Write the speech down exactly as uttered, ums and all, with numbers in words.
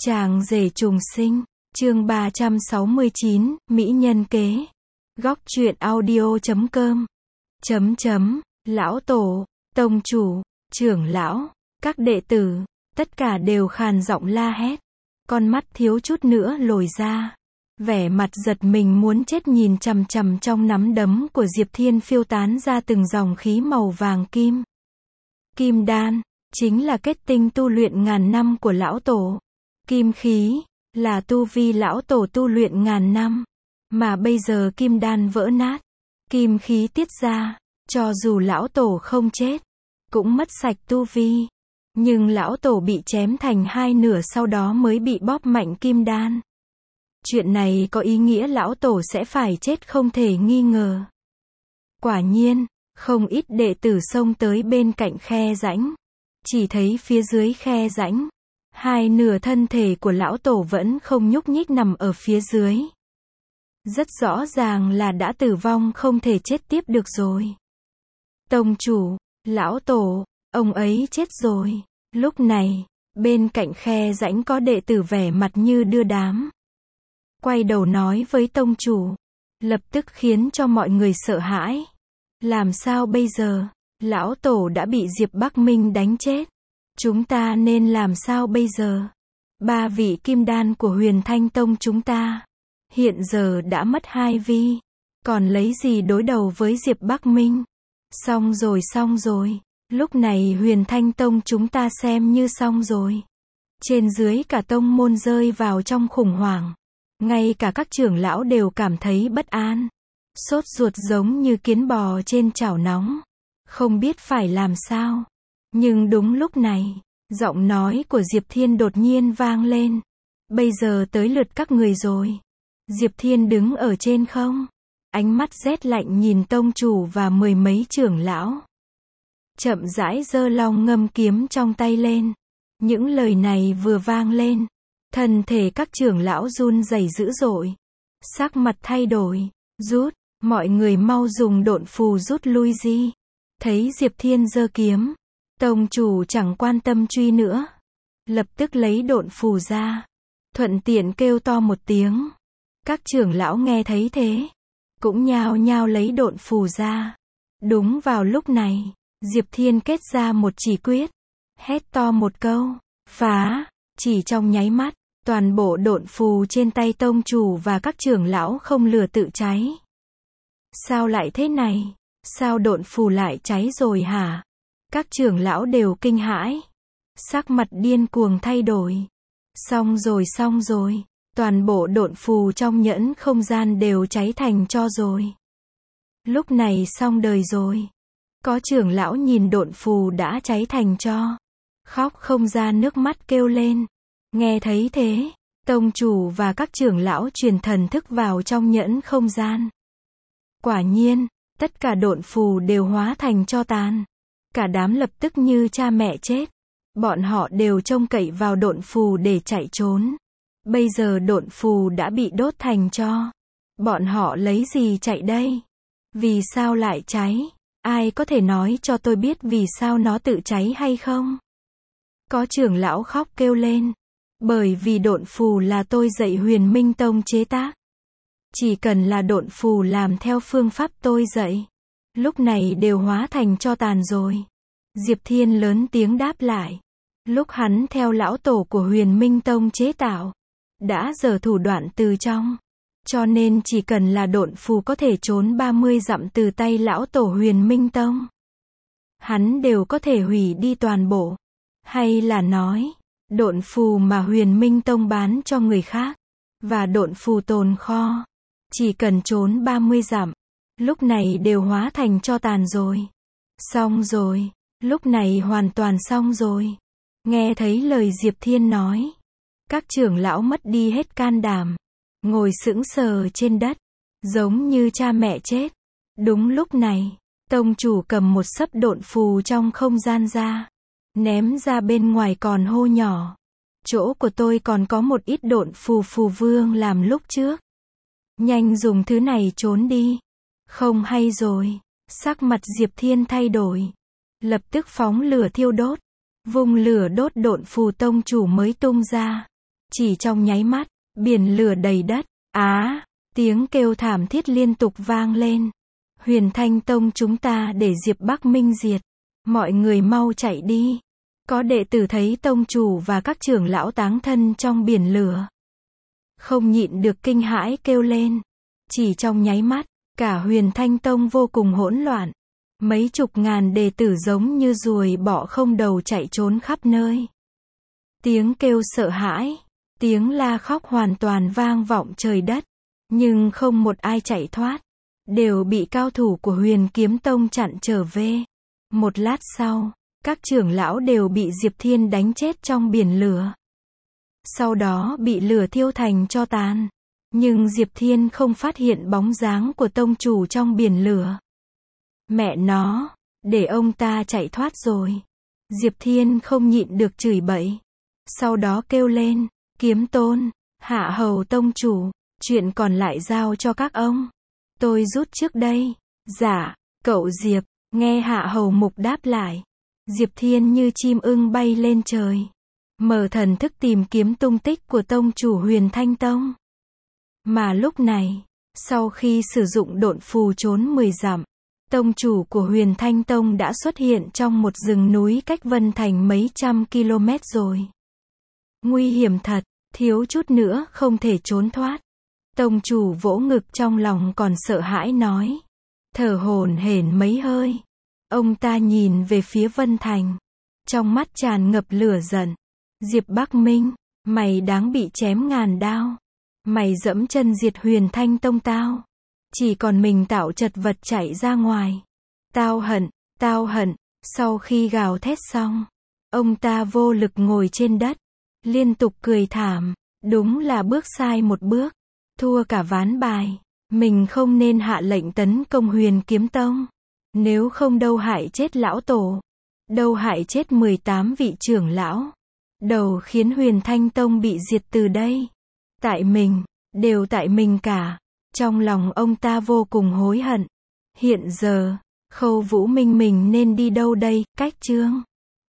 Chàng rể trùng sinh, chương ba trăm sáu mươi chín, Mỹ nhân kế. Góc truyện audio chấm com. Chấm chấm, lão tổ, tông chủ, trưởng lão, các đệ tử, tất cả đều khàn giọng la hét. Con mắt thiếu chút nữa lồi ra. Vẻ mặt giật mình muốn chết nhìn chằm chằm trong nắm đấm của Diệp Thiên phiêu tán ra từng dòng khí màu vàng kim. Kim đan, chính là kết tinh tu luyện ngàn năm của lão tổ. Kim khí, là tu vi lão tổ tu luyện ngàn năm. Mà bây giờ kim đan vỡ nát. Kim khí tiết ra, cho dù lão tổ không chết, cũng mất sạch tu vi. Nhưng lão tổ bị chém thành hai nửa sau đó mới bị bóp mạnh kim đan. Chuyện này có ý nghĩa lão tổ sẽ phải chết không thể nghi ngờ. Quả nhiên, không ít đệ tử xông tới bên cạnh khe rãnh. Chỉ thấy phía dưới khe rãnh, hai nửa thân thể của lão tổ vẫn không nhúc nhích nằm ở phía dưới. Rất rõ ràng là đã tử vong không thể chết tiếp được rồi. Tông chủ, lão tổ, ông ấy chết rồi. Lúc này, bên cạnh khe rãnh có đệ tử vẻ mặt như đưa đám. Quay đầu nói với tông chủ, lập tức khiến cho mọi người sợ hãi. Làm sao bây giờ? Lão tổ đã bị Diệp Bắc Minh đánh chết. Chúng ta nên làm sao bây giờ? Ba vị kim đan của Huyền Thanh Tông chúng ta hiện giờ đã mất hai vi, còn lấy gì đối đầu với Diệp Bắc Minh? Xong rồi xong rồi, lúc này Huyền Thanh Tông chúng ta xem như xong rồi. Trên dưới cả tông môn rơi vào trong khủng hoảng. Ngay cả các trưởng lão đều cảm thấy bất an. Sốt ruột giống như kiến bò trên chảo nóng. Không biết phải làm sao. Nhưng đúng lúc này, giọng nói của Diệp Thiên đột nhiên vang lên. Bây giờ tới lượt các người rồi. Diệp Thiên đứng ở trên không. Ánh mắt rét lạnh nhìn tông chủ và mười mấy trưởng lão. Chậm rãi giơ long ngâm kiếm trong tay lên. Những lời này vừa vang lên. Thân thể các trưởng lão run rẩy dữ dội. Sắc mặt thay đổi. Rút, mọi người mau dùng độn phù rút lui di. Thấy Diệp Thiên giơ kiếm. Tông chủ chẳng quan tâm truy nữa. Lập tức lấy độn phù ra. Thuận tiện kêu to một tiếng. Các trưởng lão nghe thấy thế. Cũng nhao nhao lấy độn phù ra. Đúng vào lúc này, Diệp Thiên kết ra một chỉ quyết. Hét to một câu. Phá. Chỉ trong nháy mắt, toàn bộ độn phù trên tay tông chủ và các trưởng lão không lửa tự cháy. Sao lại thế này? Sao độn phù lại cháy rồi hả? Các trưởng lão đều kinh hãi. Sắc mặt điên cuồng thay đổi. Xong rồi xong rồi. Toàn bộ độn phù trong nhẫn không gian đều cháy thành tro rồi. Lúc này xong đời rồi. Có trưởng lão nhìn độn phù đã cháy thành tro. Khóc không ra nước mắt kêu lên. Nghe thấy thế, tông chủ và các trưởng lão truyền thần thức vào trong nhẫn không gian. Quả nhiên, tất cả độn phù đều hóa thành tro tàn. Cả đám lập tức như cha mẹ chết. Bọn họ đều trông cậy vào độn phù để chạy trốn. Bây giờ độn phù đã bị đốt thành tro. Bọn họ lấy gì chạy đây? Vì sao lại cháy? Ai có thể nói cho tôi biết vì sao nó tự cháy hay không? Có trưởng lão khóc kêu lên. Bởi vì độn phù là tôi dạy Huyền Minh Tông chế tác. Chỉ cần là độn phù làm theo phương pháp tôi dạy, lúc này đều hóa thành tro tàn rồi. Diệp Thiên lớn tiếng đáp lại. Lúc hắn theo lão tổ của Huyền Minh Tông chế tạo, đã giở thủ đoạn từ trong. Cho nên chỉ cần là độn phù có thể trốn ba mươi dặm từ tay lão tổ Huyền Minh Tông, hắn đều có thể hủy đi toàn bộ. Hay là nói, độn phù mà Huyền Minh Tông bán cho người khác, và độn phù tồn kho, chỉ cần trốn ba mươi dặm, lúc này đều hóa thành tro tàn rồi. Xong rồi, lúc này hoàn toàn xong rồi. Nghe thấy lời Diệp Thiên nói, các trưởng lão mất đi hết can đảm, ngồi sững sờ trên đất, giống như cha mẹ chết. Đúng lúc này, tông chủ cầm một xấp độn phù trong không gian ra, ném ra bên ngoài còn hô nhỏ. Chỗ của tôi còn có một ít độn phù phù vương làm lúc trước. Nhanh dùng thứ này trốn đi. Không hay rồi. Sắc mặt Diệp Thiên thay đổi. Lập tức phóng lửa thiêu đốt. Vùng lửa đốt độn phù tông chủ mới tung ra. Chỉ trong nháy mắt, biển lửa đầy đất. Á, tiếng kêu thảm thiết liên tục vang lên. Huyền Thanh Tông chúng ta để Diệp Bắc Minh diệt. Mọi người mau chạy đi. Có đệ tử thấy tông chủ và các trưởng lão táng thân trong biển lửa. Không nhịn được kinh hãi kêu lên. Chỉ trong nháy mắt, cả Huyền Thanh Tông vô cùng hỗn loạn. Mấy chục ngàn đệ tử giống như ruồi bọ không đầu chạy trốn khắp nơi. Tiếng kêu sợ hãi, tiếng la khóc hoàn toàn vang vọng trời đất. Nhưng không một ai chạy thoát. Đều bị cao thủ của Huyền Kiếm Tông chặn trở về. Một lát sau, các trưởng lão đều bị Diệp Thiên đánh chết trong biển lửa. Sau đó bị lửa thiêu thành tro tàn. Nhưng Diệp Thiên không phát hiện bóng dáng của tông chủ trong biển lửa. Mẹ nó, để ông ta chạy thoát rồi. Diệp Thiên không nhịn được chửi bậy. Sau đó kêu lên, Kiếm Tôn, Hạ Hầu tông chủ, chuyện còn lại giao cho các ông. Tôi rút trước đây. Dạ, cậu Diệp, nghe Hạ Hầu Mục đáp lại. Diệp Thiên như chim ưng bay lên trời. Mở thần thức tìm kiếm tung tích của tông chủ Huyền Thanh Tông. Mà lúc này, sau khi sử dụng độn phù trốn mười dặm, tông chủ của Huyền Thanh Tông đã xuất hiện trong một rừng núi cách Vân Thành mấy trăm km rồi. Nguy hiểm thật, thiếu chút nữa không thể trốn thoát. Tông chủ vỗ ngực trong lòng còn sợ hãi nói. Thở hổn hển mấy hơi. Ông ta nhìn về phía Vân Thành. Trong mắt tràn ngập lửa giận. Diệp Bắc Minh, mày đáng bị chém ngàn đao. Mày dẫm chân diệt Huyền Thanh Tông tao. Chỉ còn mình tạo chật vật chạy ra ngoài. Tao hận, tao hận. Sau khi gào thét xong, ông ta vô lực ngồi trên đất. Liên tục cười thảm. Đúng là bước sai một bước. Thua cả ván bài. Mình không nên hạ lệnh tấn công Huyền Kiếm Tông. Nếu không đâu hại chết lão tổ. Đâu hại chết mười tám vị trưởng lão. Đầu khiến Huyền Thanh Tông bị diệt từ đây. Tại mình, đều tại mình cả. Trong lòng ông ta vô cùng hối hận. Hiện giờ, Khâu Vũ Minh mình nên đi đâu đây, cách chương.